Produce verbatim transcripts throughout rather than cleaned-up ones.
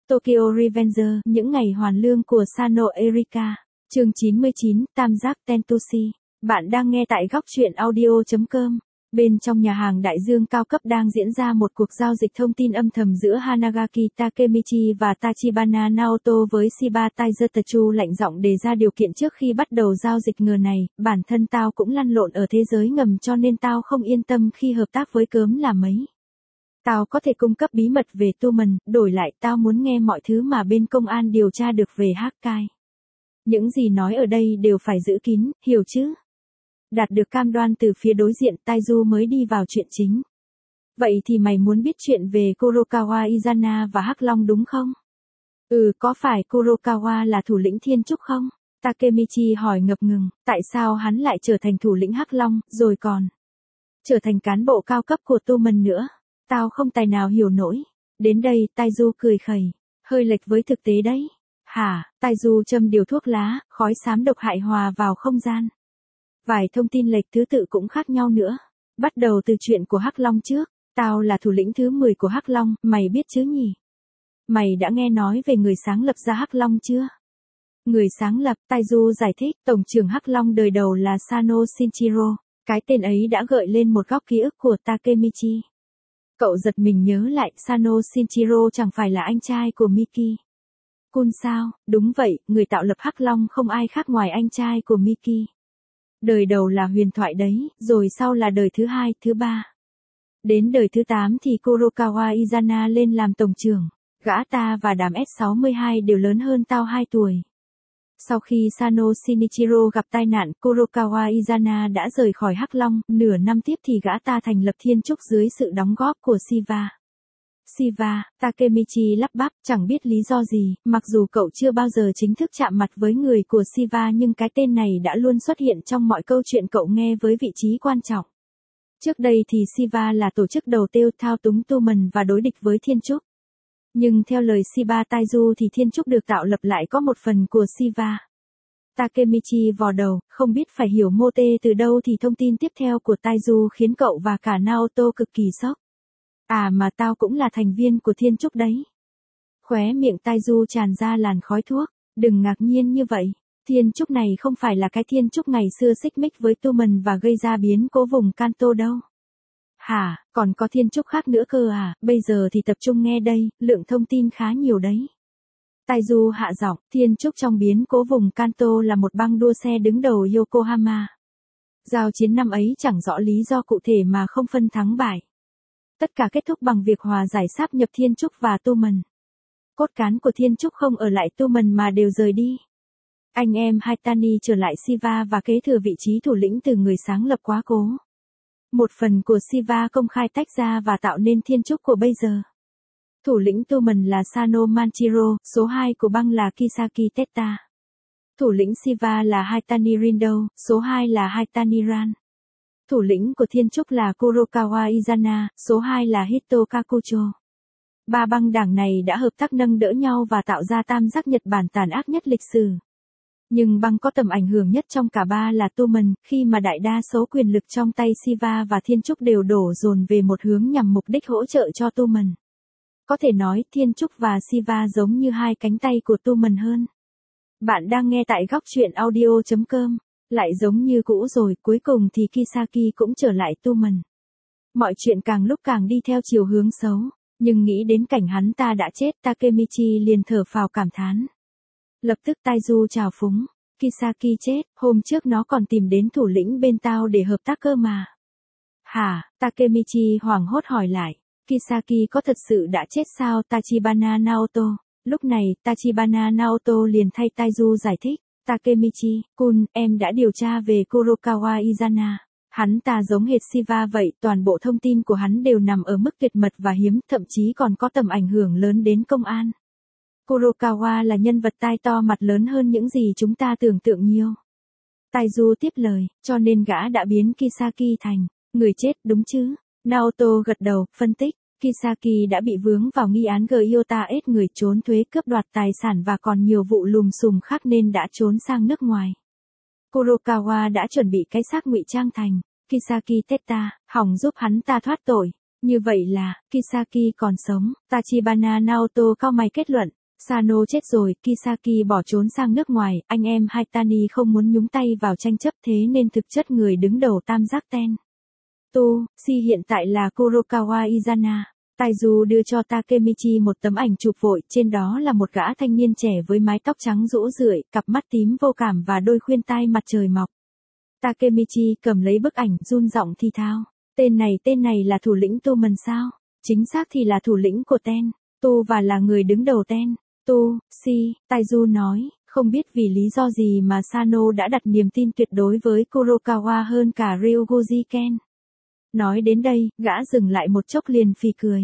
Tokyo Revenger, những ngày hoàn lương của Sano Erika. Chương chín mươi chín, Tam giác Tentoshi. Bạn đang nghe tại góc truyện audio chấm com. Bên trong nhà hàng đại dương cao cấp đang diễn ra một cuộc giao dịch thông tin âm thầm giữa Hanagaki Takemichi và Tachibana Naoto với Shiba Taizutsu lạnh giọng đề ra điều kiện trước khi bắt đầu giao dịch ngờ này, bản thân tao cũng lăn lộn ở thế giới ngầm cho nên tao không yên tâm khi hợp tác với cớm là mấy. Tao có thể cung cấp bí mật về Tumen, đổi lại tao muốn nghe mọi thứ mà bên công an điều tra được về Hakkai. Những gì nói ở đây đều phải giữ kín, hiểu chứ? Đạt được cam đoan từ phía đối diện, Taizu mới đi vào chuyện chính. Vậy thì mày muốn biết chuyện về Kurokawa Izana và Hắc Long đúng không? Ừ, có phải Kurokawa là thủ lĩnh Thiên Trúc không? Takemichi hỏi ngập ngừng, tại sao hắn lại trở thành thủ lĩnh Hắc Long, rồi còn trở thành cán bộ cao cấp của Tumen nữa? Tao không tài nào hiểu nổi. Đến đây, Taizu cười khẩy, hơi lệch với thực tế đấy. Hả? Taizu châm điều thuốc lá, khói xám độc hại hòa vào không gian. Vài thông tin lệch thứ tự cũng khác nhau nữa. Bắt đầu từ chuyện của Hắc Long trước. Tao là thủ lĩnh thứ mười của Hắc Long, mày biết chứ nhỉ? Mày đã nghe nói về người sáng lập ra Hắc Long chưa? Người sáng lập, Taizu giải thích, tổng trưởng Hắc Long đời đầu là Sano Shinjiro. Cái tên ấy đã gợi lên một góc ký ức của Takemichi. Cậu giật mình nhớ lại, Sano Shinjiro chẳng phải là anh trai của Miki Kun sao? Đúng vậy, người tạo lập Hắc Long không ai khác ngoài anh trai của Miki. Đời đầu là huyền thoại đấy, rồi sau là đời thứ hai, thứ ba. Đến đời thứ tám thì Kurokawa Izana lên làm tổng trưởng. Gã ta và đám S sáu mươi hai đều lớn hơn tao hai tuổi. Sau khi Sano Shinichiro gặp tai nạn, Kurokawa Izana đã rời khỏi Hắc Long, nửa năm tiếp thì gã ta thành lập Thiên Trúc dưới sự đóng góp của Shiva. Shiva, Takemichi lắp bắp, chẳng biết lý do gì, mặc dù cậu chưa bao giờ chính thức chạm mặt với người của Shiva nhưng cái tên này đã luôn xuất hiện trong mọi câu chuyện cậu nghe với vị trí quan trọng. Trước đây thì Shiva là tổ chức đầu tiêu thao túng Tumen và đối địch với Thiên Trúc. Nhưng theo lời Shiba Taizu thì Thiên Trúc được tạo lập lại có một phần của Shiva. Takemichi vò đầu, không biết phải hiểu mô tê từ đâu thì thông tin tiếp theo của Taizu khiến cậu và cả Naoto cực kỳ sốc. À mà tao cũng là thành viên của Thiên Trúc đấy. Khóe miệng Taizu tràn ra làn khói thuốc, đừng ngạc nhiên như vậy. Thiên Trúc này không phải là cái Thiên Trúc ngày xưa xích mích với Tumen và gây ra biến cố vùng Kanto đâu. Hả, còn có Thiên Trúc khác nữa cơ à, bây giờ thì tập trung nghe đây, lượng thông tin khá nhiều đấy. Taizu hạ giọng, Thiên Trúc trong biến cố vùng Kanto là một băng đua xe đứng đầu Yokohama. Giao chiến năm ấy chẳng rõ lý do cụ thể mà không phân thắng bại. Tất cả kết thúc bằng việc hòa giải sáp nhập Thiên Trúc và Tumen. Cốt cán của Thiên Trúc không ở lại Tumen mà đều rời đi. Anh em Haitani trở lại Shiva và kế thừa vị trí thủ lĩnh từ người sáng lập quá cố. Một phần của Shiva công khai tách ra và tạo nên Thiên Trúc của bây giờ. Thủ lĩnh Tumen là Sano Manchiro, số hai của băng là Kisaki Teta. Thủ lĩnh Shiva là Haitani Rindo, số hai là Haitani Ran. Thủ lĩnh của Thiên Trúc là Kurokawa Izana, số hai là Hito Kakucho. Ba băng đảng này đã hợp tác nâng đỡ nhau và tạo ra tam giác Nhật Bản tàn ác nhất lịch sử. Nhưng băng có tầm ảnh hưởng nhất trong cả ba là Tumen, khi mà đại đa số quyền lực trong tay Shiva và Thiên Trúc đều đổ dồn về một hướng nhằm mục đích hỗ trợ cho Tumen. Có thể nói Thiên Trúc và Shiva giống như hai cánh tay của Tumen hơn. Bạn đang nghe tại góc truyện audio chấm com. Lại giống như cũ rồi, cuối cùng thì Kisaki cũng trở lại Tumen. Mọi chuyện càng lúc càng đi theo chiều hướng xấu, nhưng nghĩ đến cảnh hắn ta đã chết, Takemichi liền thở phào cảm thán. Lập tức Taizu chào phúng, Kisaki chết, hôm trước nó còn tìm đến thủ lĩnh bên tao để hợp tác cơ mà. Hả? Takemichi hoảng hốt hỏi lại, Kisaki có thật sự đã chết sao? Tachibana Naoto. Lúc này, Tachibana Naoto liền thay Taizu giải thích. Takemichi, Kun, em đã điều tra về Kurokawa Izana. Hắn ta giống hệt Shiva vậy, toàn bộ thông tin của hắn đều nằm ở mức tuyệt mật và hiếm, thậm chí còn có tầm ảnh hưởng lớn đến công an. Kurokawa là nhân vật tai to mặt lớn hơn những gì chúng ta tưởng tượng nhiều. Taizu tiếp lời, cho nên gã đã biến Kisaki thành người chết đúng chứ? Naoto gật đầu, phân tích. Kisaki đã bị vướng vào nghi án Gyota ết người trốn thuế cướp đoạt tài sản và còn nhiều vụ lùm xùm khác nên đã trốn sang nước ngoài. Kurokawa đã chuẩn bị cái xác ngụy trang thành Kisaki Teta, hòng giúp hắn ta thoát tội. Như vậy là, Kisaki còn sống. Tachibana Naoto cau mày kết luận, Sano chết rồi, Kisaki bỏ trốn sang nước ngoài, anh em Haitani không muốn nhúng tay vào tranh chấp thế nên thực chất người đứng đầu tam giác ten. Tu, Si hiện tại là Kurokawa Izana. Taiju đưa cho Takemichi một tấm ảnh chụp vội, trên đó là một gã thanh niên trẻ với mái tóc trắng rũ rượi, cặp mắt tím vô cảm và đôi khuyên tai mặt trời mọc. Takemichi cầm lấy bức ảnh run giọng thi thao. Tên này tên này là thủ lĩnh Toman sao? Chính xác thì là thủ lĩnh của ten. Tu và là người đứng đầu ten. Tu, Si, Taiju nói, không biết vì lý do gì mà Sano đã đặt niềm tin tuyệt đối với Kurokawa hơn cả Ryogoji Ken. Nói đến đây, gã dừng lại một chốc liền phì cười.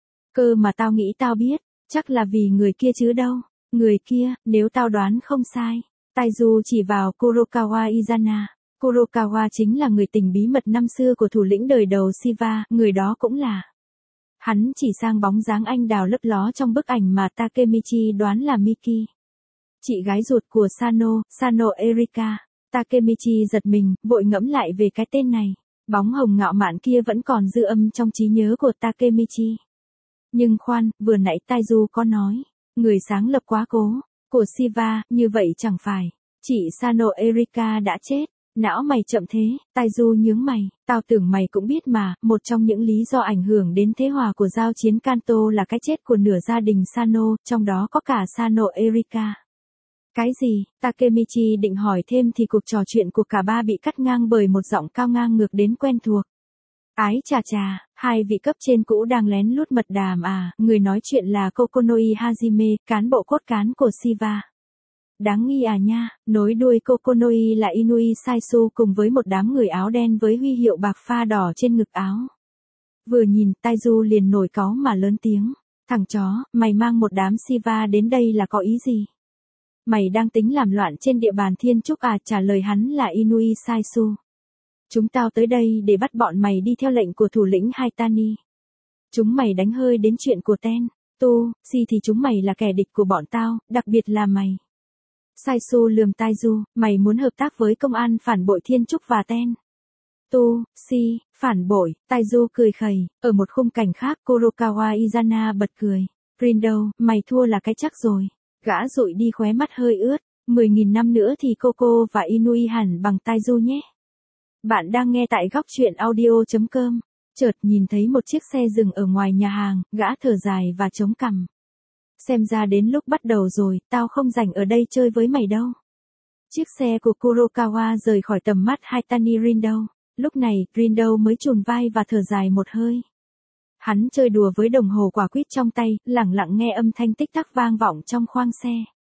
Cơ mà tao nghĩ tao biết, chắc là vì người kia chứ đâu. Người kia, nếu tao đoán không sai. Taiju chỉ vào Kurokawa Izana. Kurokawa chính là người tình bí mật năm xưa của thủ lĩnh đời đầu Shiva, người đó cũng là. Hắn chỉ sang bóng dáng anh đào lấp ló trong bức ảnh mà Takemichi đoán là Miki. Chị gái ruột của Sano, Sano Erika. Takemichi giật mình, vội ngẫm lại về cái tên này. Bóng hồng ngạo mạn kia vẫn còn dư âm trong trí nhớ của Takemichi. Nhưng khoan, vừa nãy Taiju có nói, người sáng lập quá cố, của Shiva, như vậy chẳng phải, chị Sano Erika đã chết. Não mày chậm thế, Taiju nhướng mày, tao tưởng mày cũng biết mà, một trong những lý do ảnh hưởng đến thế hòa của giao chiến Kanto là cái chết của nửa gia đình Sano, trong đó có cả Sano Erika. Cái gì? Takemichi định hỏi thêm thì cuộc trò chuyện của cả ba bị cắt ngang bởi một giọng cao ngang ngược đến quen thuộc. Ái chà chà, hai vị cấp trên cũ đang lén lút mật đàm à, người nói chuyện là Kokonoi Hajime, cán bộ cốt cán của Shiva. Đáng nghi à nha, nối đuôi Kokonoi là Inui Saisu cùng với một đám người áo đen với huy hiệu bạc pha đỏ trên ngực áo. Vừa nhìn, Taiju liền nổi cáu mà lớn tiếng. Thằng chó, mày mang một đám Shiva đến đây là có ý gì? Mày đang tính làm loạn trên địa bàn Thiên Trúc à? Trả lời hắn là Inui Saisu. Chúng tao tới đây để bắt bọn mày đi theo lệnh của thủ lĩnh Haitani. Chúng mày đánh hơi đến chuyện của Ten, Tu, Si thì chúng mày là kẻ địch của bọn tao, đặc biệt là mày. Saisu lườm Taiju, mày muốn hợp tác với công an phản bội Thiên Trúc và Ten. Tu, Si, phản bội, Taiju cười khẩy, ở một khung cảnh khác Kurokawa Izana bật cười. Rindo, mày thua là cái chắc rồi. Gã rụi đi khóe mắt hơi ướt, mười nghìn năm nữa thì Coco và Inui hẳn bằng Taiju nhé. Bạn đang nghe tại góc truyện audio chấm com. Chợt nhìn thấy một chiếc xe dừng ở ngoài nhà hàng, gã thở dài và chống cằm. Xem ra đến lúc bắt đầu rồi, tao không rảnh ở đây chơi với mày đâu. Chiếc xe của Kurokawa rời khỏi tầm mắt Haitani Rindo. Lúc này, Rindo mới chùn vai và thở dài một hơi. Hắn chơi đùa với đồng hồ quả quýt trong tay, lẳng lặng nghe âm thanh tích tắc vang vọng trong khoang xe.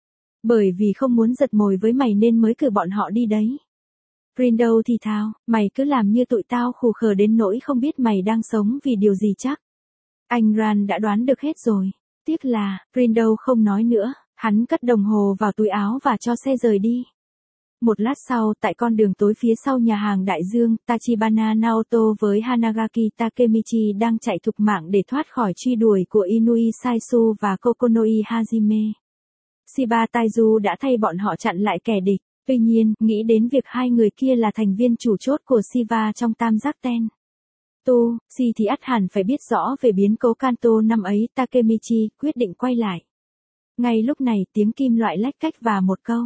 Bởi vì không muốn giật mồi với mày nên mới cử bọn họ đi đấy. Rindo thì thào, mày cứ làm như tụi tao khù khờ đến nỗi không biết mày đang sống vì điều gì chắc. Anh Ran đã đoán được hết rồi. Tiếc là, Rindo không nói nữa, hắn cất đồng hồ vào túi áo và cho xe rời đi. Một lát sau, tại con đường tối phía sau nhà hàng Đại Dương, Tachibana Naoto với Hanagaki Takemichi đang chạy thục mạng để thoát khỏi truy đuổi của Inui Saisu và Kokonoi Hajime. Shiba Taiju đã thay bọn họ chặn lại kẻ địch, tuy nhiên, nghĩ đến việc hai người kia là thành viên chủ chốt của Shiva trong tam giác ten. Tu, Si thì ắt hẳn phải biết rõ về biến cố Kanto năm ấy, Takemichi quyết định quay lại. Ngay lúc này tiếng kim loại lách cách và một câu.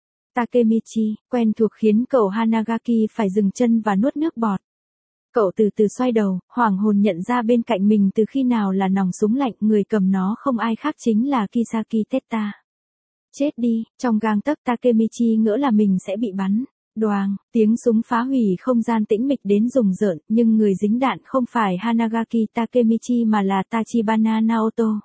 Takemichi, quen thuộc khiến cậu Hanagaki phải dừng chân và nuốt nước bọt. Cậu từ từ xoay đầu, hoảng hồn nhận ra bên cạnh mình từ khi nào là nòng súng lạnh, người cầm nó không ai khác chính là Kisaki Teta. Chết đi, trong gang tấc Takemichi ngỡ là mình sẽ bị bắn. Đoàng, tiếng súng phá hủy không gian tĩnh mịch đến rùng rợn, nhưng người dính đạn không phải Hanagaki Takemichi mà là Tachibana Naoto.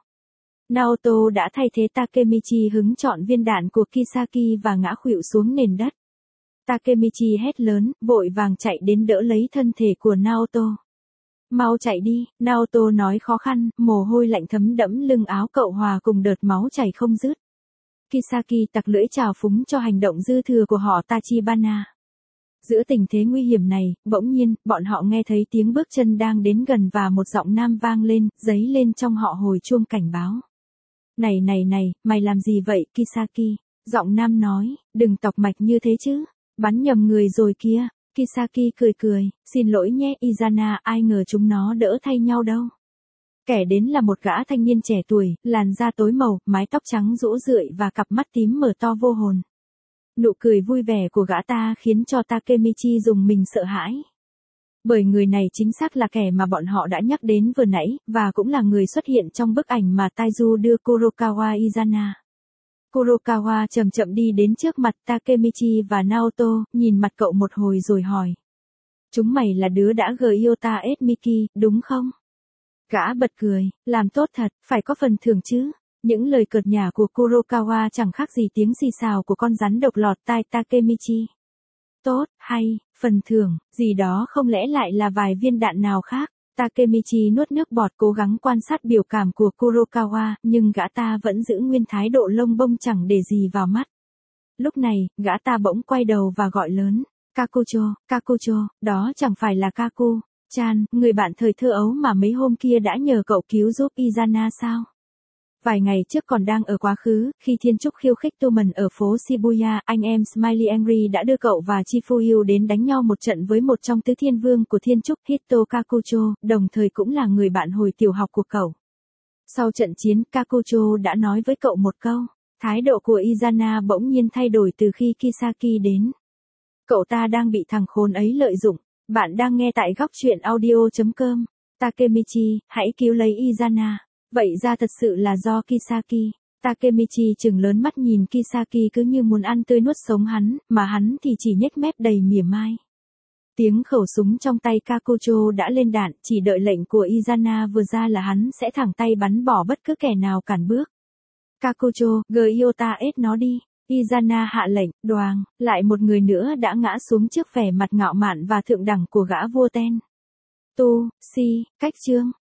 Naoto đã thay thế Takemichi hứng chọn viên đạn của Kisaki và ngã khuỵu xuống nền đất. Takemichi hét lớn, vội vàng chạy đến đỡ lấy thân thể của Naoto. Mau chạy đi, Naoto nói khó khăn, mồ hôi lạnh thấm đẫm lưng áo cậu hòa cùng đợt máu chảy không dứt. Kisaki tặc lưỡi chào phúng cho hành động dư thừa của họ Tachibana. Giữa tình thế nguy hiểm này, bỗng nhiên, bọn họ nghe thấy tiếng bước chân đang đến gần và một giọng nam vang lên, dấy lên trong họ hồi chuông cảnh báo. Này này này, mày làm gì vậy, Kisaki? Giọng nam nói, đừng tọc mạch như thế chứ, bắn nhầm người rồi kia. Kisaki cười cười, xin lỗi nhé Izana, ai ngờ chúng nó đỡ thay nhau đâu. Kẻ đến là một gã thanh niên trẻ tuổi, làn da tối màu, mái tóc trắng rũ rượi và cặp mắt tím mở to vô hồn. Nụ cười vui vẻ của gã ta khiến cho Takemichi rùng mình sợ hãi. Bởi người này chính xác là kẻ mà bọn họ đã nhắc đến vừa nãy, và cũng là người xuất hiện trong bức ảnh mà Taiju đưa Kurokawa Izana. Kurokawa chậm chậm đi đến trước mặt Takemichi và Naoto, nhìn mặt cậu một hồi rồi hỏi. Chúng mày là đứa đã gợi yêu ta ết Miki, đúng không? Gã bật cười, làm tốt thật, phải có phần thưởng chứ. Những lời cợt nhả của Kurokawa chẳng khác gì tiếng xì xào của con rắn độc lọt tai Takemichi. Tốt, hay, phần thưởng, gì đó không lẽ lại là vài viên đạn nào khác. Takemichi nuốt nước bọt cố gắng quan sát biểu cảm của Kurokawa, nhưng gã ta vẫn giữ nguyên thái độ lông bông chẳng để gì vào mắt. Lúc này, gã ta bỗng quay đầu và gọi lớn. Kakucho, Kakucho, đó chẳng phải là Kaku. Chan, người bạn thời thơ ấu mà mấy hôm kia đã nhờ cậu cứu giúp Izana sao? Vài ngày trước còn đang ở quá khứ, khi Thiên Trúc khiêu khích Toman ở phố Shibuya, anh em Smiley Angry đã đưa cậu và Chifuyu đến đánh nhau một trận với một trong tứ thiên vương của Thiên Trúc, Hito Kakucho, đồng thời cũng là người bạn hồi tiểu học của cậu. Sau trận chiến, Kakucho đã nói với cậu một câu. Thái độ của Izana bỗng nhiên thay đổi từ khi Kisaki đến. Cậu ta đang bị thằng khốn ấy lợi dụng. Bạn đang nghe tại góc truyện audio chấm com. Takemichi, hãy cứu lấy Izana. Vậy ra thật sự là do Kisaki. Takemichi trừng lớn mắt nhìn Kisaki cứ như muốn ăn tươi nuốt sống hắn, mà hắn thì chỉ nhếch mép đầy mỉa mai. Tiếng khẩu súng trong tay Kakucho đã lên đạn, chỉ đợi lệnh của Izana vừa ra là hắn sẽ thẳng tay bắn bỏ bất cứ kẻ nào cản bước. Kakucho, Gyota ết nó đi. Izana hạ lệnh, đoàng, lại một người nữa đã ngã xuống trước vẻ mặt ngạo mạn và thượng đẳng của gã vua Ten. Tu, Si, cách chương.